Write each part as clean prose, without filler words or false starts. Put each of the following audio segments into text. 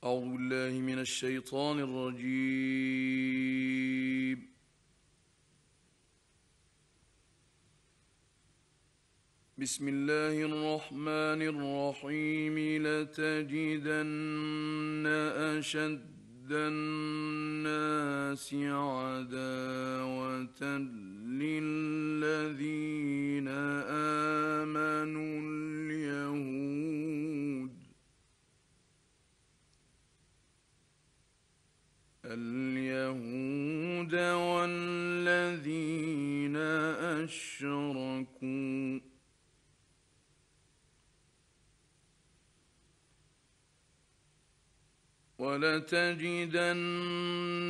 أعوذ بالله من الشيطان الرجيم. بسم الله الرحمن الرحيم. لتجدن أشد الناس عداوة للذين آمنوا اليهود والذين أشركوا ولتجدن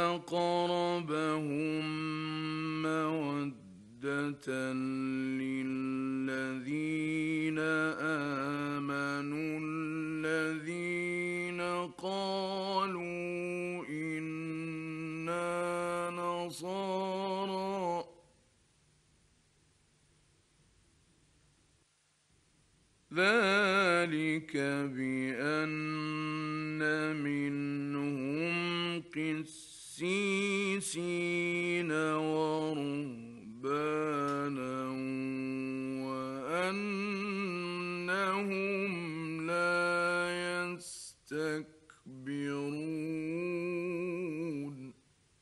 أقربهم مودة للذين آمنوا الذين قالوا إنا نصارى ذلك بأن منهم قسيسين ورهبانا وأنهم لا يستكبرون.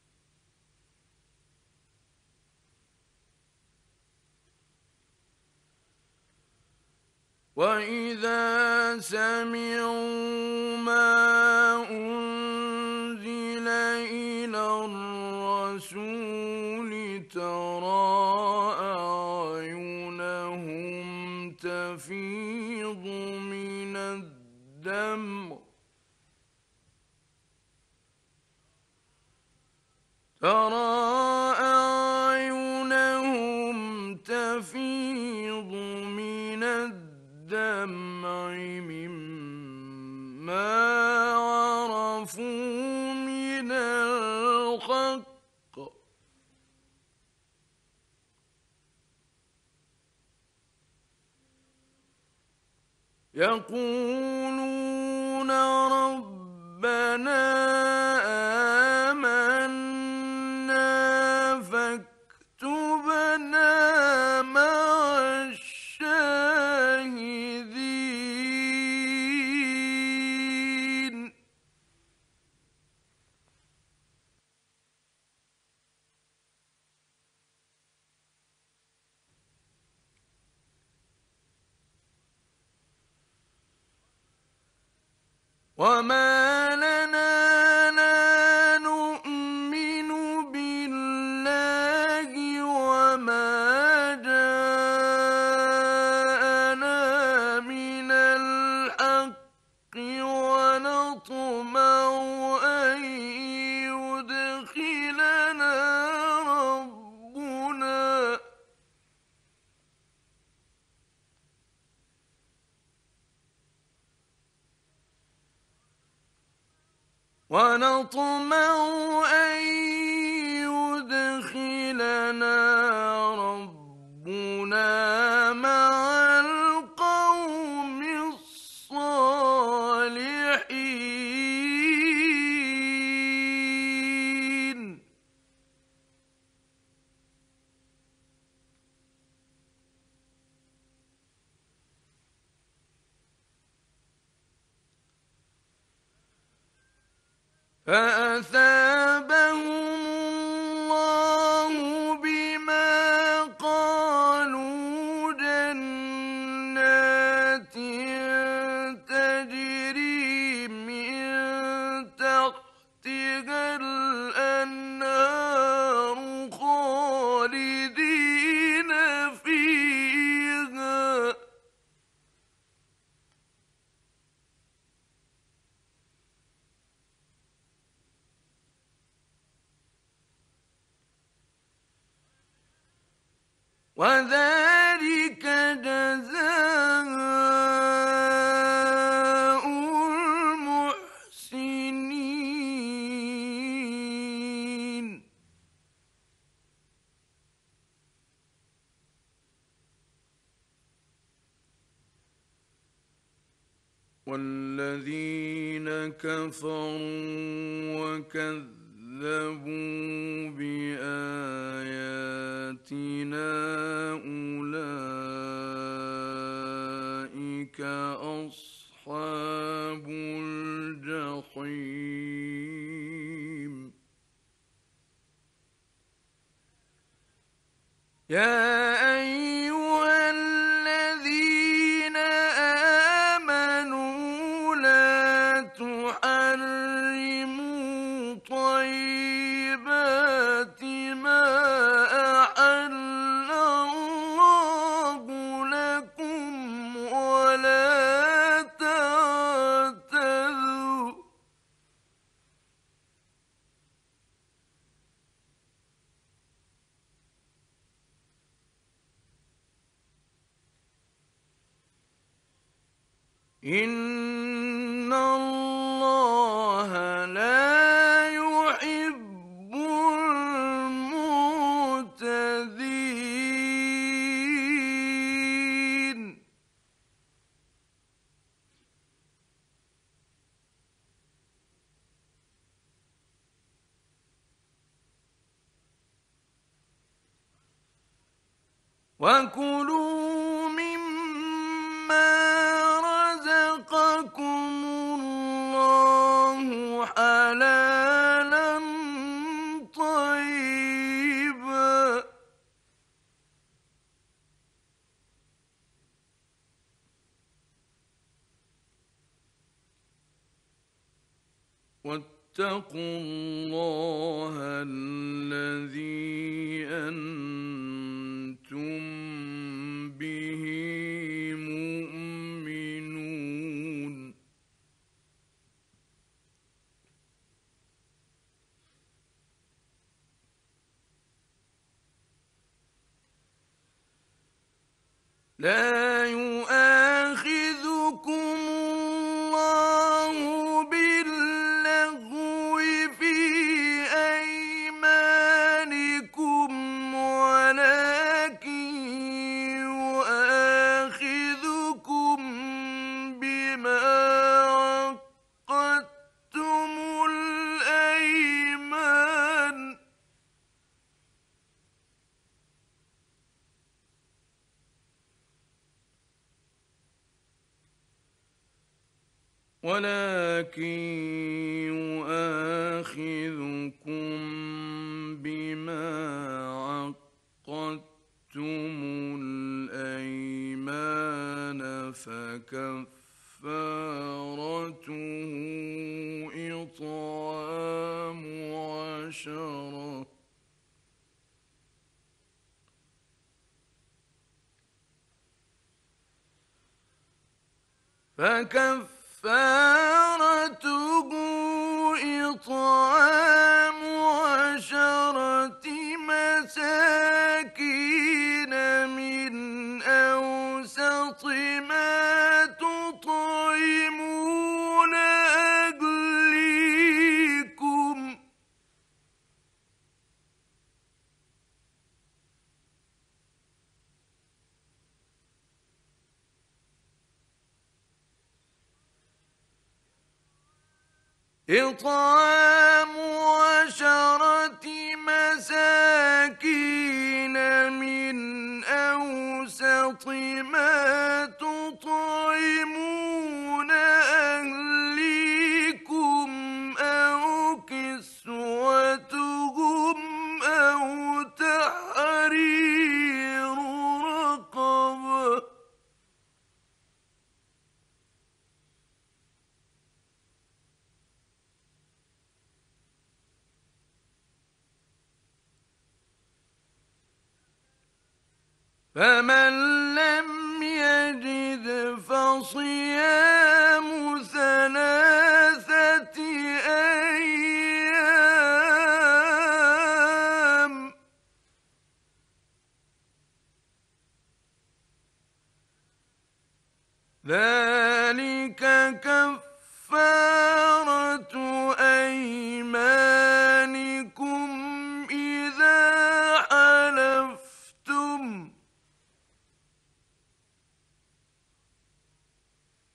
وإذا سمعوا ما أنزل إلى الرسول ترى أعينهم تفيض من الدمع مما عرفوا من الحق يقولون ربنا آمنا فاكتبنا مع الشاهدين. وما لنا لا نؤمن بالله وما جاءنا من الحق ونطمع أن يدخلنا ربنا مع القوم الصالحين. فأثابهم الله بما قالوا جنات تجري من تحتها الأنهار خالدين فيها وذلك جزاء المحسنين. والذين كفروا وكذبوا بآياتنا أولئك أصحاب الجحيم. يا أيها الذين آمنوا لا تحرموا طيبات ما أحل الله لكم ولا تعتدوا إن الله لا يحب المعتدين. وكلوا مما رزقكم الله حلالا طيبا واتقوا الله الذي أنتم به مؤمنون. لا يؤاخذكم الله باللغو في أيمانكم ولكن يؤاخذكم بما عقدتم الأيمان فكفارته إطعام عشرة مساكين من أوسط ما تطعمون أهليكم إطعام عشرة مساكين من أوسط ما تطعمون أهليكم أو كسوتهم أو تحرير رقبة فمن لم يجد فصيام 3 أيام ذلك كفارة أيمانكم إذا حلفتم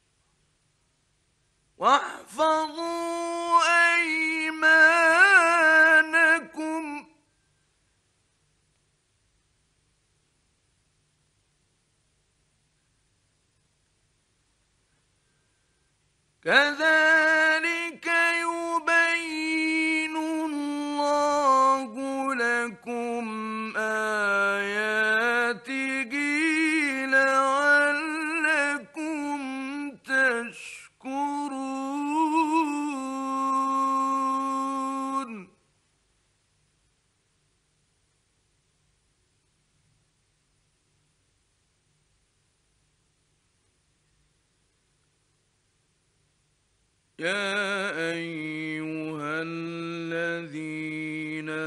يا أيها الذين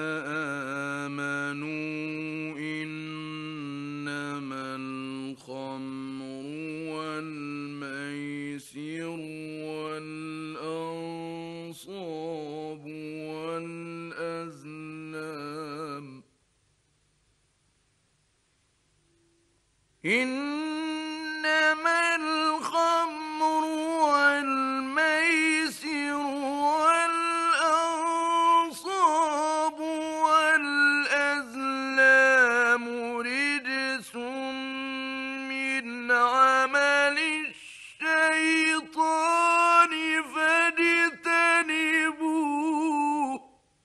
آمنوا إنما الخمر والميسر والأنصاب والأزلام إنما الخمر والميسر والأنصاب والأزلام رجس من عمل الشيطان فاجتنبوه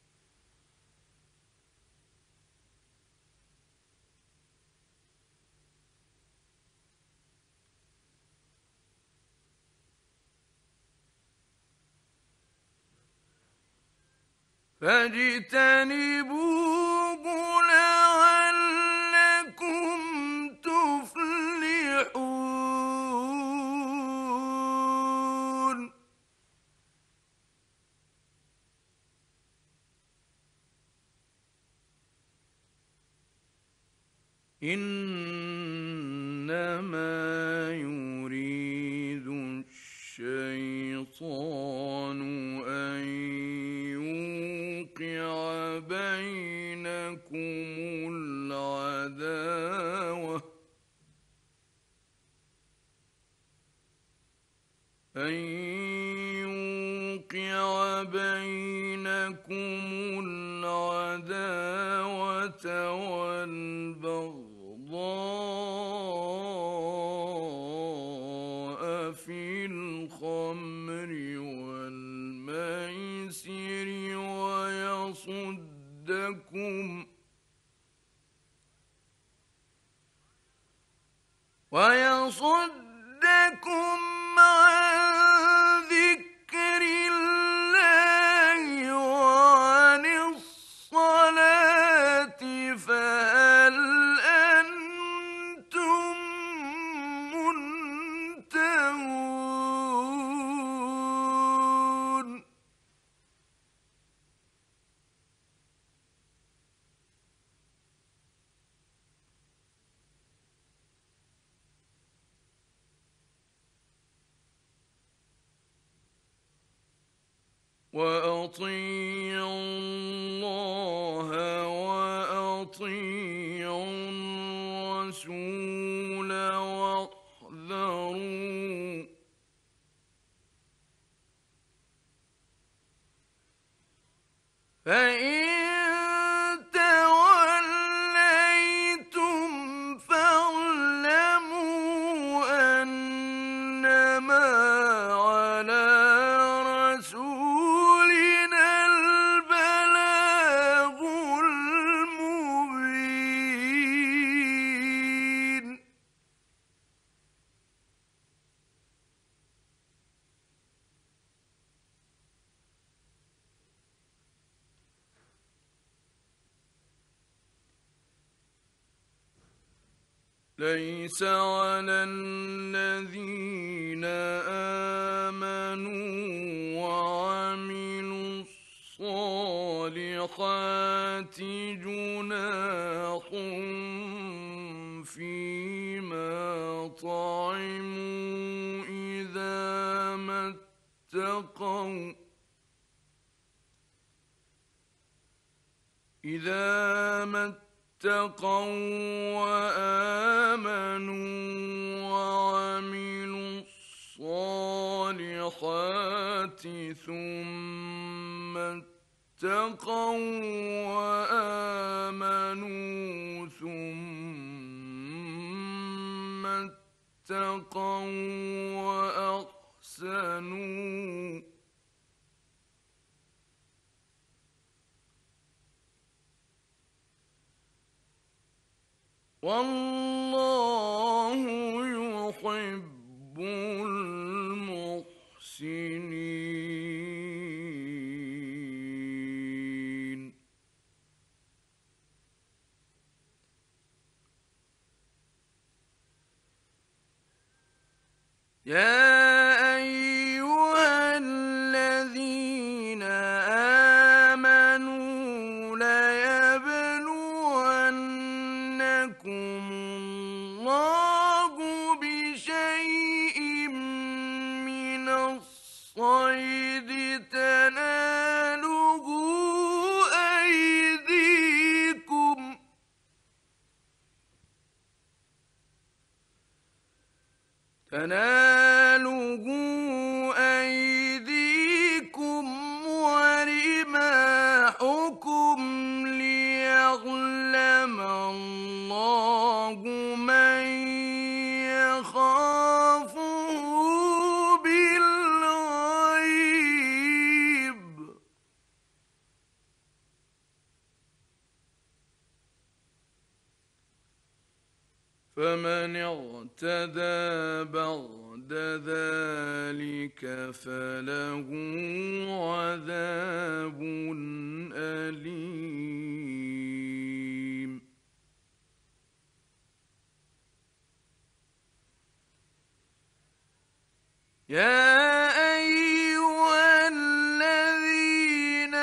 لعلكم تفلحون إنما يريد الشيطان أن يوقع بينكم العداوة والبغضاء في الخمر والميسر ويصدكم عن ذكر الله وعن الصلاة فهل أنتم منتهون وأطيعوا الله وأطيعوا الرسول واحذروا فإن توليتم فاعلموا أنما على رسولنا البلاغ المبين ليس على الذين آمنوا وعملوا الصالحات جناح فيما طعموا إذا ما اتقوا وآمنوا وعملوا الصالحات ثم اتقوا وآمنوا ثم اتقوا وأحسنوا والله يحب المحسنين يا أيها الذين آمنوا ليبلونكم الله بشيء من الصيد تناله أيديكم ورماحكم ليعلم الله من يخافه بالغيب. فمن اعتدى بعد ذلك فله عذاب أليم. يا أيها الذين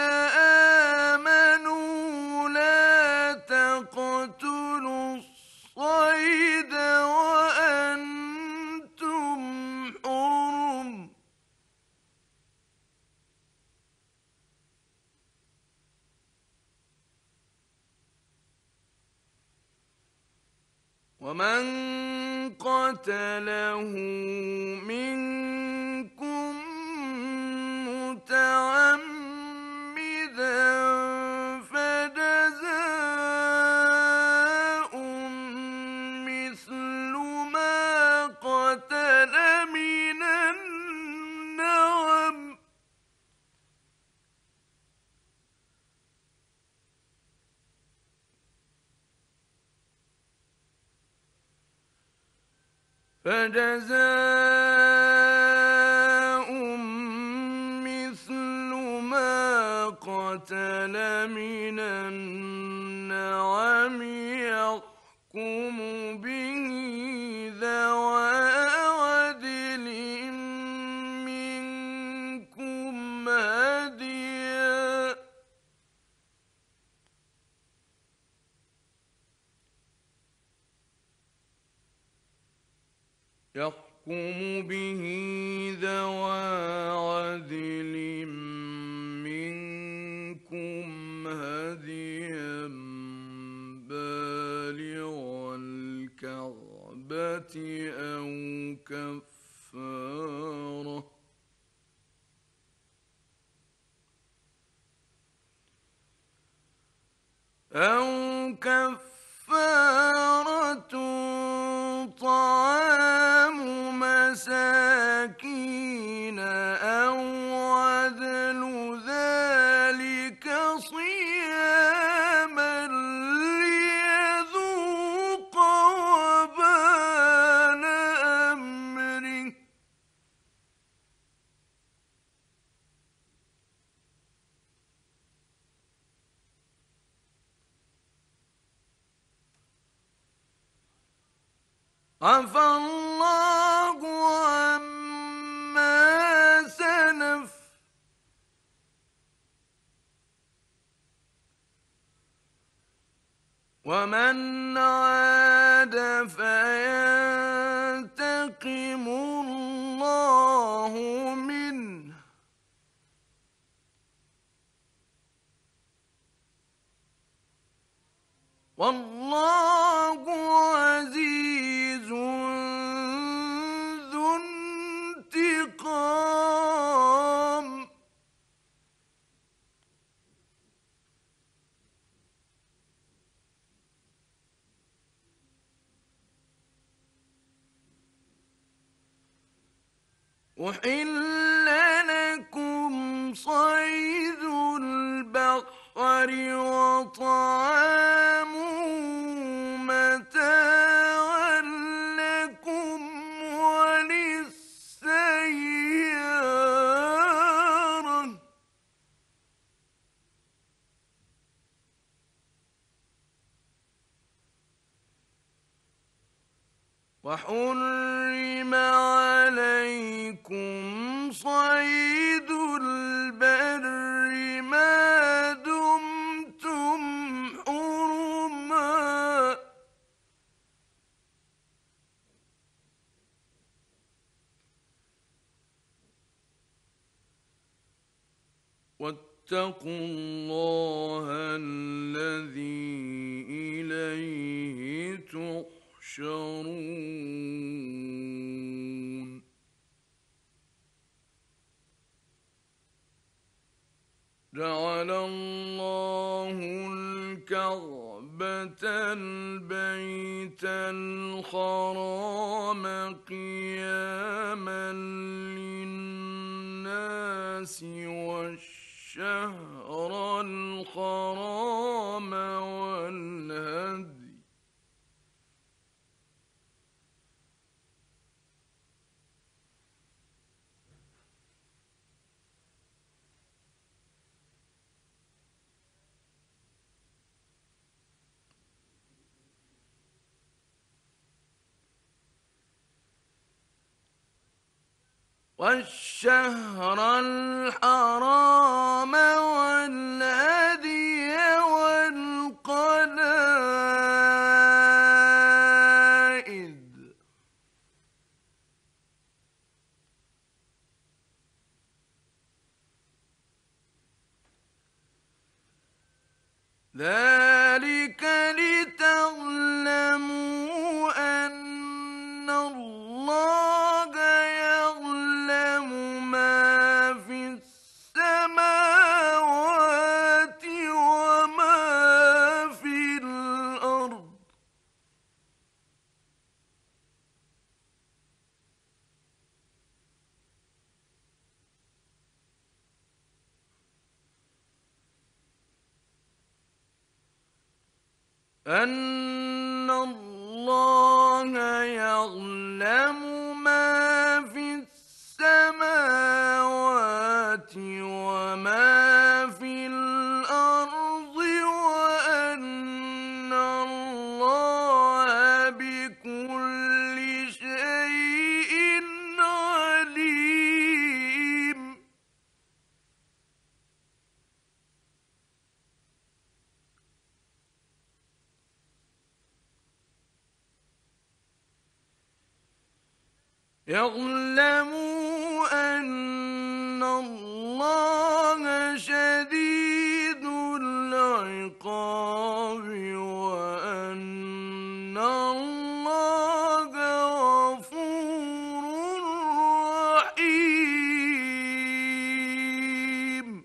آمنوا لا تقتلوا الصيد وأنتم حرم. ومن قتله منكم متعمدا فجزاء مثل ما قتل من النعم يحكم به ذوى عدل منكم هديا بالغ الكعبة أو كفارة طعام مساكين أو عدل ذلك صياما ليذوق وبال أمره. عفى الله عما سلف ومن عاد فينتقم الله منه والله عزيز ذو انتقام. أحل لكم صيد البحر وطعامه متاعا لكم وللسيارة وحرم عليكم صيد واتقوا الله الذي إليه تحشرون جعل الله الكعبة البيت الحرام قياما للناس والشهر الحرام والهدي والشهر الحرام والهدي والقلائد ذلك لتعلموا أن الله يعلم ما في السماوات وما في الأرض أن الله يعلم ما في السماوات وما في الأرض وأن الله بكل شيء عليم يعلموا أن الله شديد العقاب وأن الله غفور رحيم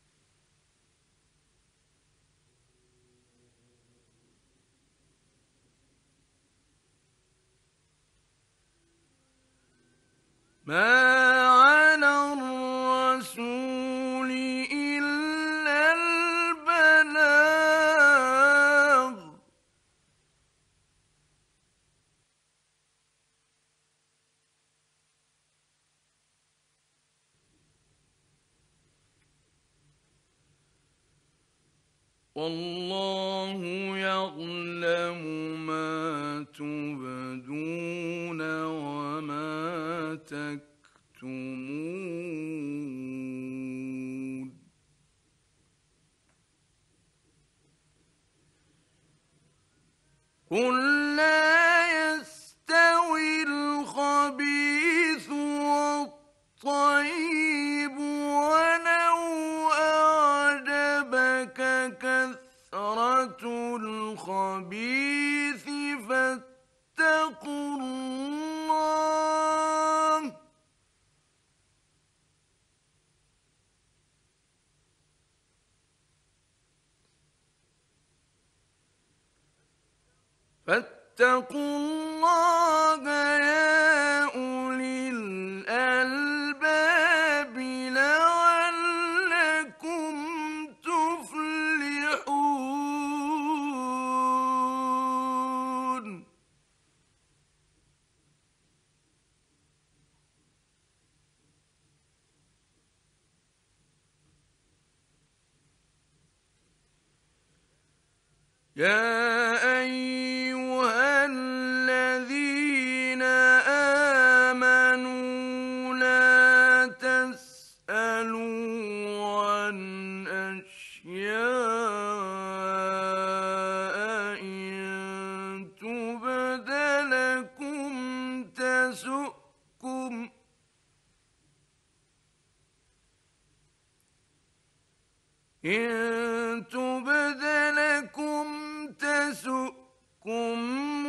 ما على الرسول إلا البلاغ والله يعلم ما تبدون وما تكتمون قل لا يستوي الخبيث والطيب ولو أعجبك كثرة الخبيث فاتقوا الله يا أولي الألباب لعلكم تفلحون يا أيها الذين آمنوا لا تسألوا عن أشياء إن تبد لكم تسؤكم إن تبد لكم تسؤكم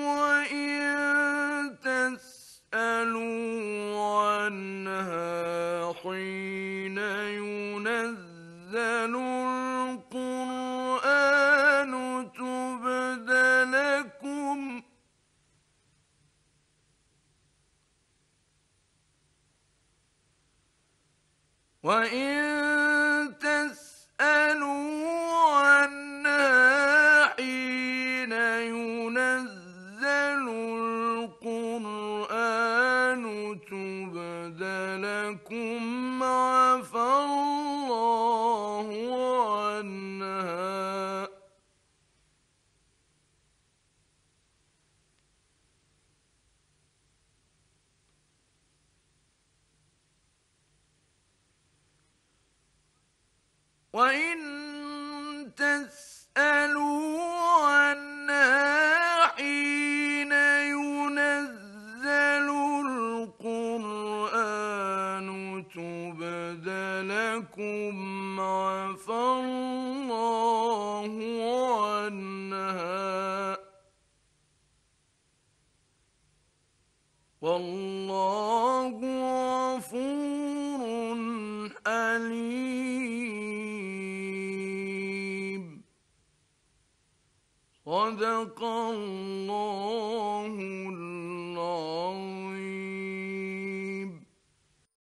وإن تسألوا عنها حين ينزل القرآن تبد لكم وإن تسألوا عنها حين ينزل القرآن تبد لكم عفى الله عنها وإن تسألوا عنها حين ينزل القرآن تبد لكم عفى الله عنها والله غفور حليم. صدق الله